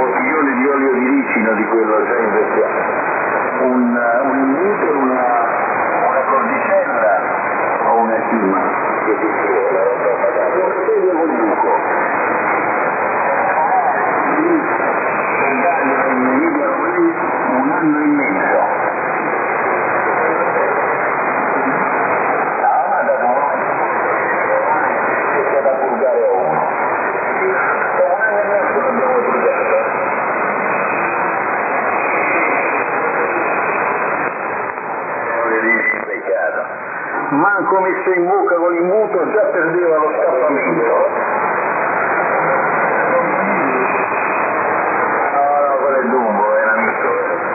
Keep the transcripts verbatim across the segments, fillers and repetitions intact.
bottiglione di olio di ricino di quello già investiato, un, un invito, una, una cordicella o una cima che ti scrive, non segue un buco. Lì, andando in Emilia Romagna un anno e mezzo. No, ma da noi c'è da purgare uno. Un anno e mezzo l'abbiamo purgato. Manco messo in bocca con l'imbuto già perdeva lo scappamento. No, no, quello è Dumbo, è un amico.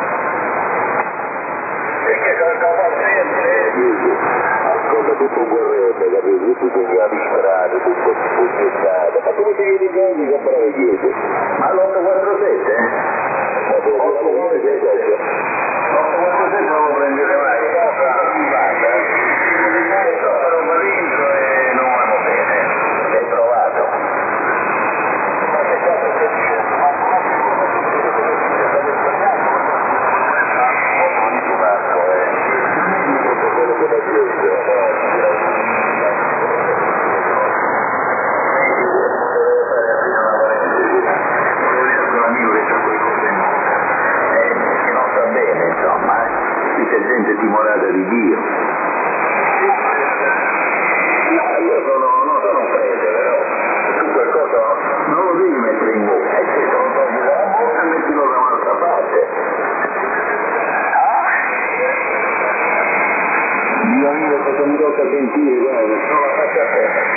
E che cosa fa? Ascolta, tutto un guerrero, capito? Tutto un grado di strada, tutto spugnettato. Ma come ti vieni bene di comprare dietro? Ma l'otto quattro sette? otto quattro sette? l'otto quattro sette non lo prendete mai. Gente timorata di Dio. No, io sono, non sono un prete, però tu qualcosa non lo devi mettere in bocca, e se non togli dalla bocca mettilo da un'altra parte. Dio mio, cosa mi tocca sentire, guarda, sono la faccia a te.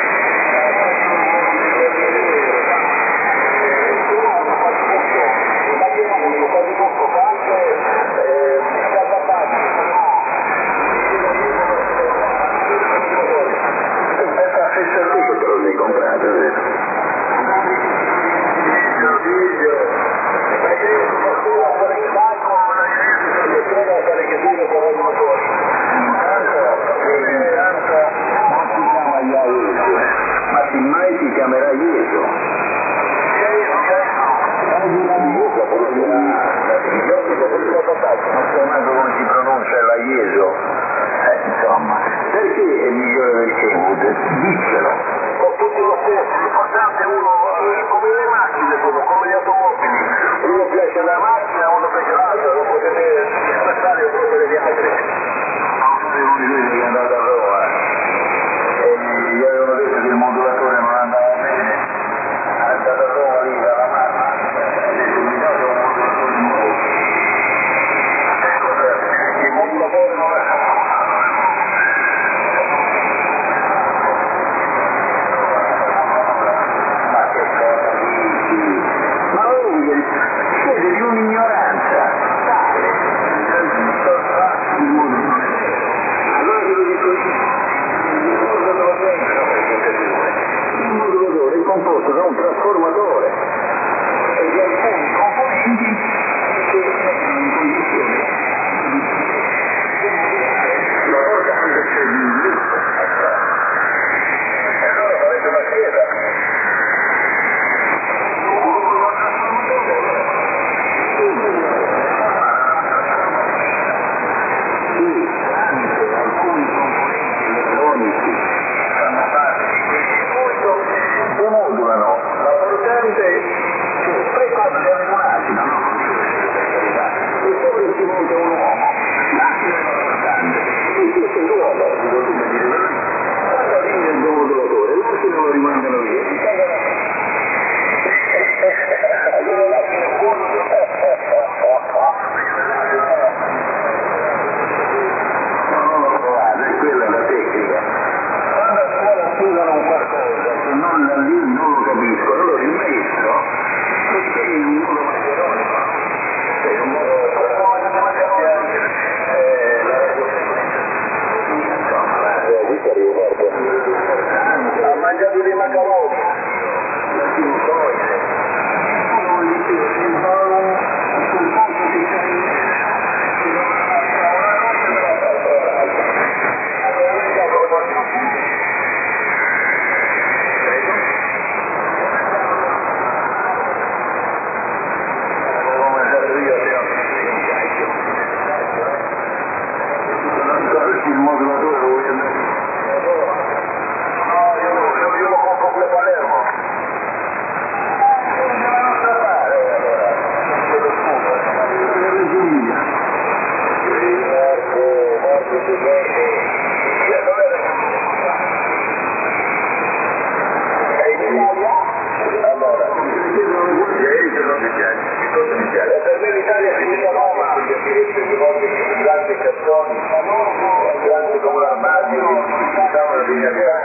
Diccelo. Con tutti lo stesso, l'importante è uno, come le macchine sono, come gli automobili. Uno piace la macchina, uno piace l'altro, non potete aspettare il potere degli altri. Uno di quelli che è andato a Roma e gli avevano detto che il modulatore non andava bene, è andato a Roma lì dalla mamma, ha detto mi date un modulatore nuovo. Il modulatore non è modulatore lo voglio andare. No, io, io, io lo compro qui a Palermo. Non ce la nostra fare, allora. Quello scudo. Marco, Marco Giuseppe. Chi è dove è? È in Italia? Allora, ieri che non mi piace, che cosa mi piace? Per me l'Italia è finita Roma, perché si riesce di volte di grandi canzoni, grandi come l'armadio, diciamo la linea